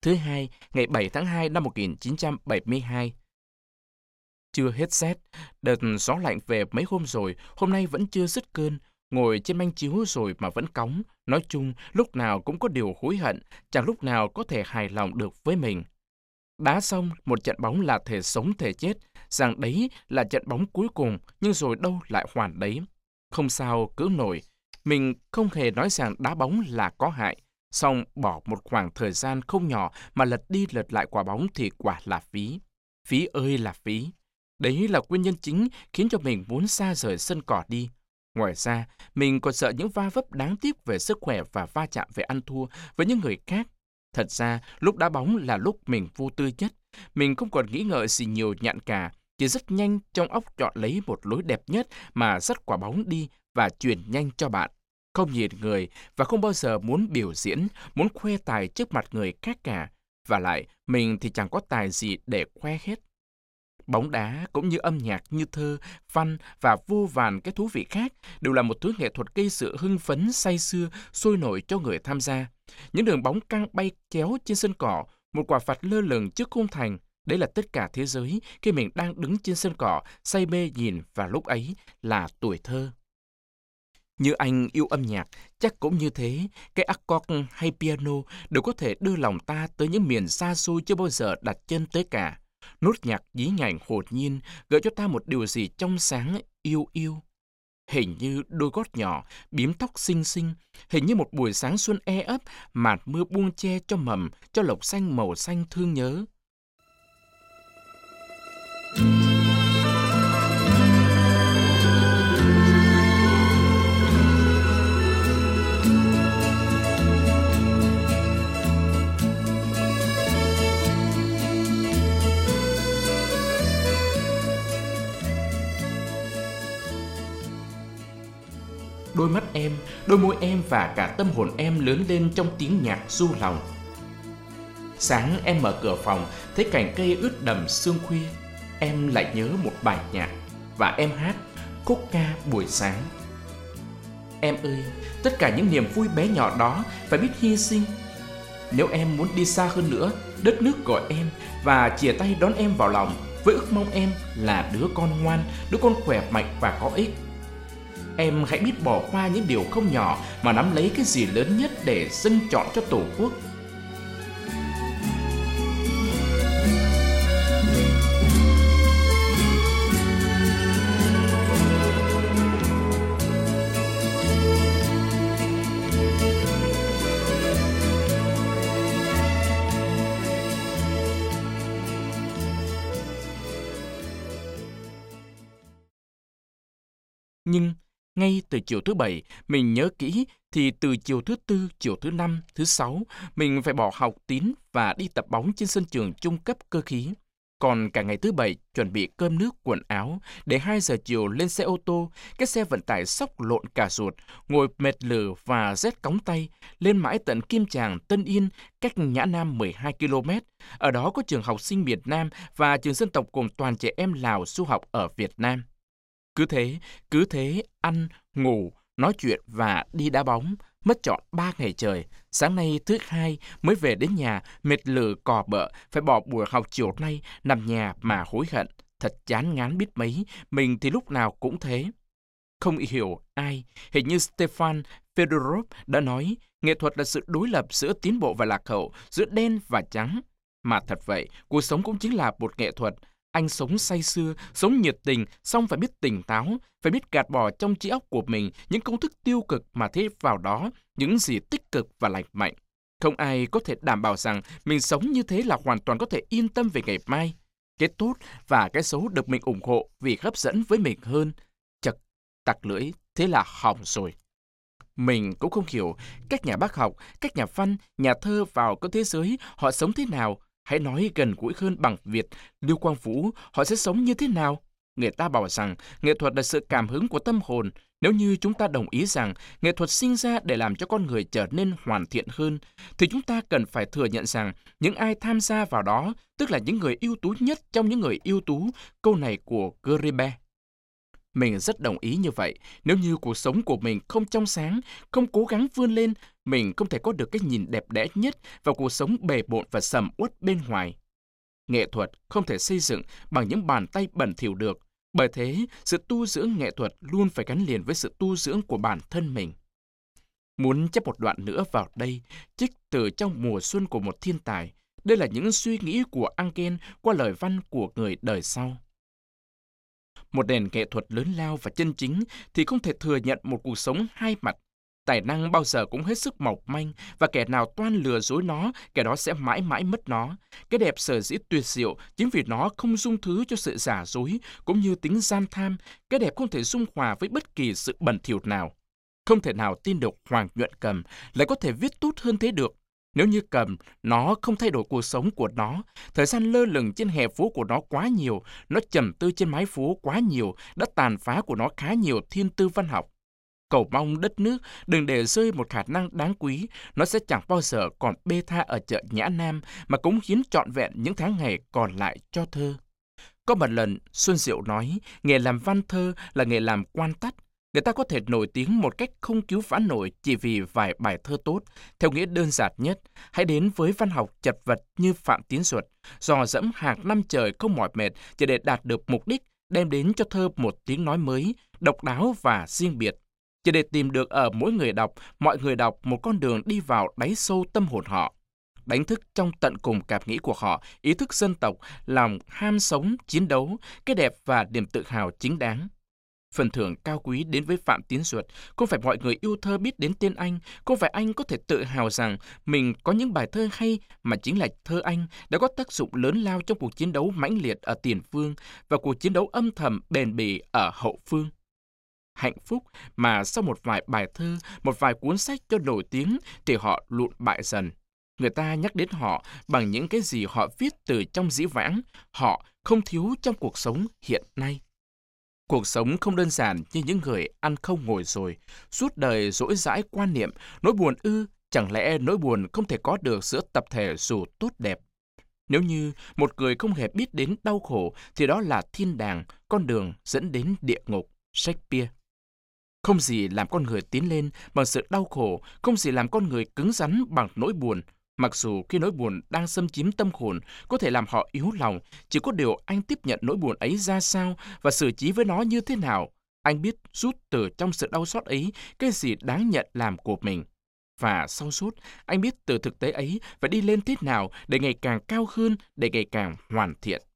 thứ hai, ngày 7 tháng 2 năm 1972. Chưa hết rét, đợt gió lạnh về mấy hôm rồi, hôm nay vẫn chưa dứt cơn. Ngồi trên manh chiếu rồi mà vẫn cóng. Nói chung, lúc nào cũng có điều hối hận, chẳng lúc nào có thể hài lòng được với mình. Đá xong, một trận bóng là thể sống thể chết, rằng đấy là trận bóng cuối cùng, nhưng rồi đâu lại hoàn đấy. Không sao cứ nổi, mình không hề nói rằng đá bóng là có hại, song bỏ một khoảng thời gian không nhỏ mà lật đi lật lại quả bóng thì quả là phí. Phí ơi là phí. Đấy là nguyên nhân chính khiến cho mình muốn xa rời sân cỏ đi. Ngoài ra, mình còn sợ những va vấp đáng tiếc về sức khỏe và va chạm về ăn thua với những người khác. Thật ra, lúc đá bóng là lúc mình vô tư nhất. Mình không còn nghĩ ngợi gì nhiều nhặn cả, chỉ rất nhanh trong óc chọn lấy một lối đẹp nhất mà dắt quả bóng đi và truyền nhanh cho bạn. Không nhìn người và không bao giờ muốn biểu diễn, muốn khoe tài trước mặt người khác cả. Và lại, mình thì chẳng có tài gì để khoe hết. Bóng đá cũng như âm nhạc, như thơ, văn và vô vàn cái thú vị khác đều là một thứ nghệ thuật gây sự hưng phấn, say sưa, sôi nổi cho người tham gia. Những đường bóng căng bay chéo trên sân cỏ, một quả phạt lơ lửng trước khung thành, đấy là tất cả thế giới khi mình đang đứng trên sân cỏ, say mê nhìn và lúc ấy là tuổi thơ. Như anh yêu âm nhạc, chắc cũng như thế, cái accord hay piano đều có thể đưa lòng ta tới những miền xa xôi chưa bao giờ đặt chân tới cả. Nốt nhạc nhí nhảnh hồn nhiên gợi cho ta một điều gì trong sáng, yêu yêu. Hình như đôi gót nhỏ, bím tóc xinh xinh, hình như một buổi sáng xuân ấp, màn mưa buông che cho mầm, cho lộc xanh màu xanh thương nhớ. Đôi mắt em, đôi môi em và cả tâm hồn em lớn lên trong tiếng nhạc du lòng. Sáng em mở cửa phòng, thấy cành cây ướt đẫm sương khuya. Em lại nhớ một bài nhạc và em hát khúc ca buổi sáng. Em ơi, tất cả những niềm vui bé nhỏ đó phải biết hy sinh. Nếu em muốn đi xa hơn nữa, đất nước gọi em và chìa tay đón em vào lòng với ước mong em là đứa con ngoan, đứa con khỏe mạnh và có ích. Em hãy biết bỏ qua những điều không nhỏ mà nắm lấy cái gì lớn nhất để dâng trọn cho Tổ quốc. Nhưng ngay từ chiều thứ Bảy, mình nhớ kỹ thì từ chiều thứ Tư, chiều thứ Năm, thứ Sáu, mình phải bỏ học tín và đi tập bóng trên sân trường trung cấp cơ khí. Còn cả ngày thứ Bảy chuẩn bị cơm nước quần áo để 2 giờ chiều lên xe ô tô, cái xe vận tải xóc lộn cả ruột, ngồi mệt lử và rét cóng tay, lên mãi tận Kim Tràng, Tân Yên, cách Nhã Nam 12 km. Ở đó có trường học sinh miền Nam và trường dân tộc cùng toàn trẻ em Lào du học ở Việt Nam. Cứ thế, ăn, ngủ, nói chuyện và đi đá bóng, mất trọn 3 ngày trời. Sáng nay thứ Hai mới về đến nhà, mệt lử cò bợ, phải bỏ buổi học chiều nay, nằm nhà mà hối hận. Thật chán ngán biết mấy, mình thì lúc nào cũng thế. Không hiểu ai, hình như Stefan Fedorov đã nói, nghệ thuật là sự đối lập giữa tiến bộ và lạc hậu, giữa đen và trắng. Mà thật vậy, cuộc sống cũng chính là một nghệ thuật. Anh sống say sưa, sống nhiệt tình, song phải biết tỉnh táo, phải biết gạt bỏ trong trí óc của mình những công thức tiêu cực mà thêm vào đó những gì tích cực và lành mạnh. Không ai có thể đảm bảo rằng mình sống như thế là hoàn toàn có thể yên tâm về ngày mai. Cái tốt và cái xấu được mình ủng hộ vì hấp dẫn với mình hơn. Chật, tặc lưỡi, thế là hỏng rồi. Mình cũng không hiểu các nhà bác học, các nhà văn, nhà thơ vào cái thế giới họ sống thế nào. Hãy nói gần gũi hơn bằng Việt, Lưu Quang Vũ, họ sẽ sống như thế nào? Người ta bảo rằng nghệ thuật là sự cảm hứng của tâm hồn. Nếu như chúng ta đồng ý rằng nghệ thuật sinh ra để làm cho con người trở nên hoàn thiện hơn, thì chúng ta cần phải thừa nhận rằng những ai tham gia vào đó, tức là những người ưu tú nhất trong những người ưu tú, câu này của Grebbe. Mình rất đồng ý như vậy. Nếu như cuộc sống của mình không trong sáng, không cố gắng vươn lên, mình không thể có được cái nhìn đẹp đẽ nhất vào cuộc sống bề bộn và sầm uất bên ngoài. Nghệ thuật không thể xây dựng bằng những bàn tay bẩn thỉu được. Bởi thế, sự tu dưỡng nghệ thuật luôn phải gắn liền với sự tu dưỡng của bản thân mình. Muốn chép một đoạn nữa vào đây, trích từ Trong mùa xuân của một thiên tài. Đây là những suy nghĩ của Engel qua lời văn của người đời sau. Một nền nghệ thuật lớn lao và chân chính thì không thể thừa nhận một cuộc sống hai mặt. Tài năng bao giờ cũng hết sức mỏng manh, và kẻ nào toan lừa dối nó, kẻ đó sẽ mãi mãi mất nó. Cái đẹp sở dĩ tuyệt diệu chính vì nó không dung thứ cho sự giả dối, cũng như tính gian tham. Cái đẹp không thể dung hòa với bất kỳ sự bẩn thỉu nào. Không thể nào tin được Hoàng Nhuận Cầm lại có thể viết tốt hơn thế được. Nếu như Cầm, nó không thay đổi cuộc sống của nó, thời gian lơ lửng trên hè phố của nó quá nhiều, nó trầm tư trên mái phố quá nhiều, đã tàn phá của nó khá nhiều thiên tư văn học. Cầu mong đất nước đừng để rơi một khả năng đáng quý, nó sẽ chẳng bao giờ còn bê tha ở chợ Nhã Nam mà cống hiến trọn vẹn những tháng ngày còn lại cho thơ. Có một lần, Xuân Diệu nói, nghề làm văn thơ là nghề làm quan tắt. Người ta có thể nổi tiếng một cách không cứu vãn nổi chỉ vì vài bài thơ tốt. Theo nghĩa đơn giản nhất, hãy đến với văn học chật vật như Phạm Tiến Duật, dò dẫm hàng năm trời không mỏi mệt chỉ để đạt được mục đích, đem đến cho thơ một tiếng nói mới, độc đáo và riêng biệt. Chỉ để tìm được ở mỗi người đọc, mọi người đọc một con đường đi vào đáy sâu tâm hồn họ. Đánh thức trong tận cùng cảm nghĩ của họ, ý thức dân tộc, lòng ham sống, chiến đấu, cái đẹp và niềm tự hào chính đáng. Phần thưởng cao quý đến với Phạm Tiến Duật, không phải mọi người yêu thơ biết đến tên anh, không phải anh có thể tự hào rằng mình có những bài thơ hay, mà chính là thơ anh đã có tác dụng lớn lao trong cuộc chiến đấu mãnh liệt ở tiền phương và cuộc chiến đấu âm thầm bền bỉ ở hậu phương. Hạnh phúc mà sau một vài bài thơ, một vài cuốn sách cho nổi tiếng thì họ lụn bại dần. Người ta nhắc đến họ bằng những cái gì họ viết từ trong dĩ vãng, họ không thiếu trong cuộc sống hiện nay. Cuộc sống không đơn giản như những người ăn không ngồi rồi, suốt đời dỗi dãi quan niệm, nỗi buồn ư, chẳng lẽ nỗi buồn không thể có được giữa tập thể dù tốt đẹp. Nếu như một người không hề biết đến đau khổ thì đó là thiên đàng, con đường dẫn đến địa ngục. Shakespeare. Không gì làm con người tiến lên bằng sự đau khổ, không gì làm con người cứng rắn bằng nỗi buồn. Mặc dù khi nỗi buồn đang xâm chiếm tâm hồn, có thể làm họ yếu lòng, chỉ có điều anh tiếp nhận nỗi buồn ấy ra sao và xử trí với nó như thế nào. Anh biết rút từ trong sự đau xót ấy cái gì đáng nhận làm của mình. Và sau suốt, anh biết từ thực tế ấy phải đi lên thế nào để ngày càng cao hơn, để ngày càng hoàn thiện.